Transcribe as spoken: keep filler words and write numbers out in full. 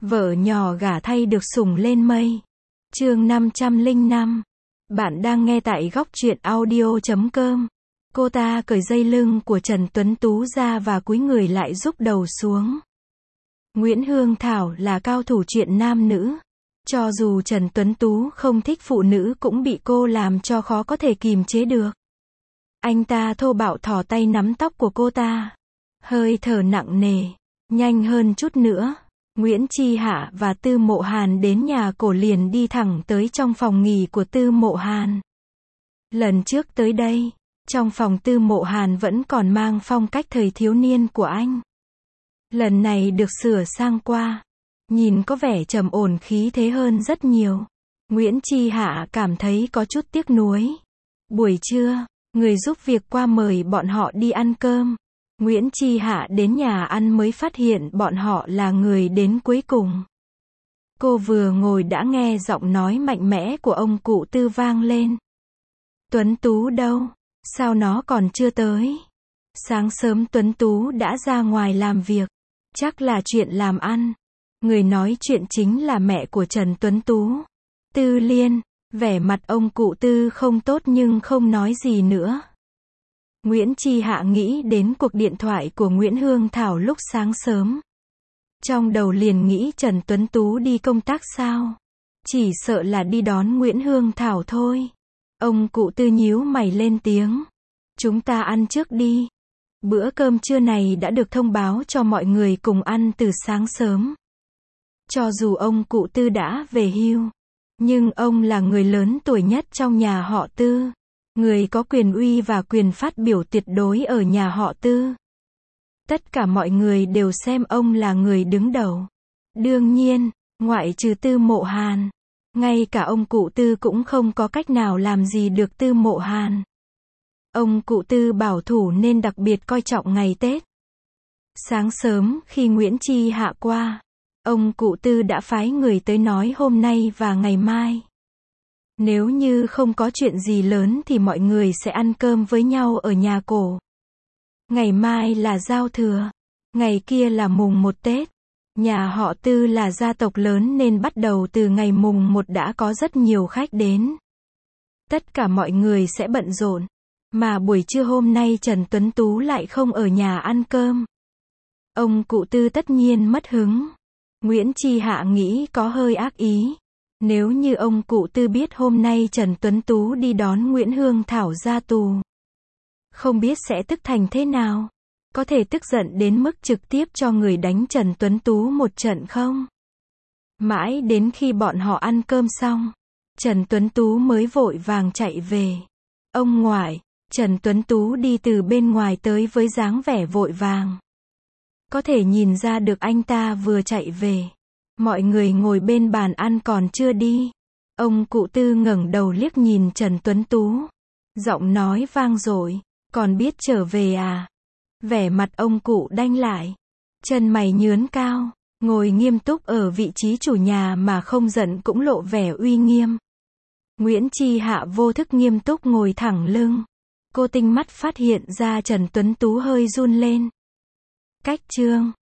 Vợ nhỏ gả thay được sủng lên mây. Chương năm trăm lẻ năm. Bạn đang nghe tại góc truyện audio chấm com. Cô ta cởi dây lưng của Trần Tuấn Tú ra và cúi người lại rúc đầu xuống. Nguyễn Hương Thảo là cao thủ chuyện nam nữ. Cho dù Trần Tuấn Tú không thích phụ nữ cũng bị cô làm cho khó có thể kìm chế được. Anh ta thô bạo thò tay nắm tóc của cô ta. Hơi thở nặng nề. Nhanh hơn chút nữa. Nguyễn Chi Hạ và Tư Mộ Hàn đến nhà cổ liền đi thẳng tới trong phòng nghỉ của Tư Mộ Hàn. Lần trước tới đây, trong phòng Tư Mộ Hàn vẫn còn mang phong cách thời thiếu niên của anh. Lần này được sửa sang qua, nhìn có vẻ trầm ổn khí thế hơn rất nhiều. Nguyễn Chi Hạ cảm thấy có chút tiếc nuối. Buổi trưa, người giúp việc qua mời bọn họ đi ăn cơm. Nguyễn Chi Hạ đến nhà ăn mới phát hiện bọn họ là người đến cuối cùng. Cô vừa ngồi đã nghe giọng nói mạnh mẽ của ông cụ Tư vang lên. Tuấn Tú đâu? Sao nó còn chưa tới? Sáng sớm Tuấn Tú đã ra ngoài làm việc. Chắc là chuyện làm ăn. Người nói chuyện chính là mẹ của Trần Tuấn Tú. Tư Liên. Vẻ mặt ông cụ Tư không tốt nhưng không nói gì nữa. Nguyễn Chi Hạ nghĩ đến cuộc điện thoại của Nguyễn Hương Thảo lúc sáng sớm. Trong đầu liền nghĩ Trần Tuấn Tú đi công tác sao? Chỉ sợ là đi đón Nguyễn Hương Thảo thôi. Ông cụ Tư nhíu mày lên tiếng. Chúng ta ăn trước đi. Bữa cơm trưa này đã được thông báo cho mọi người cùng ăn từ sáng sớm. Cho dù ông cụ Tư đã về hưu, nhưng ông là người lớn tuổi nhất trong nhà họ Tư. Người có quyền uy và quyền phát biểu tuyệt đối ở nhà họ Tư. Tất cả mọi người đều xem ông là người đứng đầu. Đương nhiên, ngoại trừ Tư Mộ Hàn, ngay cả ông cụ Tư cũng không có cách nào làm gì được Tư Mộ Hàn. Ông cụ Tư bảo thủ nên đặc biệt coi trọng ngày Tết. Sáng sớm khi Nguyễn Chi Hạ qua, ông cụ Tư đã phái người tới nói hôm nay và ngày mai. Nếu như không có chuyện gì lớn thì mọi người sẽ ăn cơm với nhau ở nhà cổ. Ngày mai là giao thừa. Ngày kia là mùng một Tết. Nhà họ Tư là gia tộc lớn nên bắt đầu từ ngày mùng một đã có rất nhiều khách đến. Tất cả mọi người sẽ bận rộn. Mà buổi trưa hôm nay Trần Tuấn Tú lại không ở nhà ăn cơm. Ông cụ Tư tất nhiên mất hứng. Nguyễn Chi Hạ nghĩ có hơi ác ý. Nếu như ông cụ Tư biết hôm nay Trần Tuấn Tú đi đón Nguyễn Hương Thảo ra tù, không biết sẽ tức thành thế nào? Có thể tức giận đến mức trực tiếp cho người đánh Trần Tuấn Tú một trận không? Mãi đến khi bọn họ ăn cơm xong, Trần Tuấn Tú mới vội vàng chạy về. Ông ngoại, Trần Tuấn Tú đi từ bên ngoài tới với dáng vẻ vội vàng. Có thể nhìn ra được anh ta vừa chạy về. Mọi người ngồi bên bàn ăn còn chưa đi. Ông cụ Tư ngẩng đầu liếc nhìn Trần Tuấn Tú. Giọng nói vang dội, còn biết trở về à? Vẻ mặt ông cụ đanh lại. Chân mày nhướn cao, ngồi nghiêm túc ở vị trí chủ nhà mà không giận cũng lộ vẻ uy nghiêm. Nguyễn Chi Hạ vô thức nghiêm túc ngồi thẳng lưng. Cô tinh mắt phát hiện ra Trần Tuấn Tú hơi run lên. Cách chương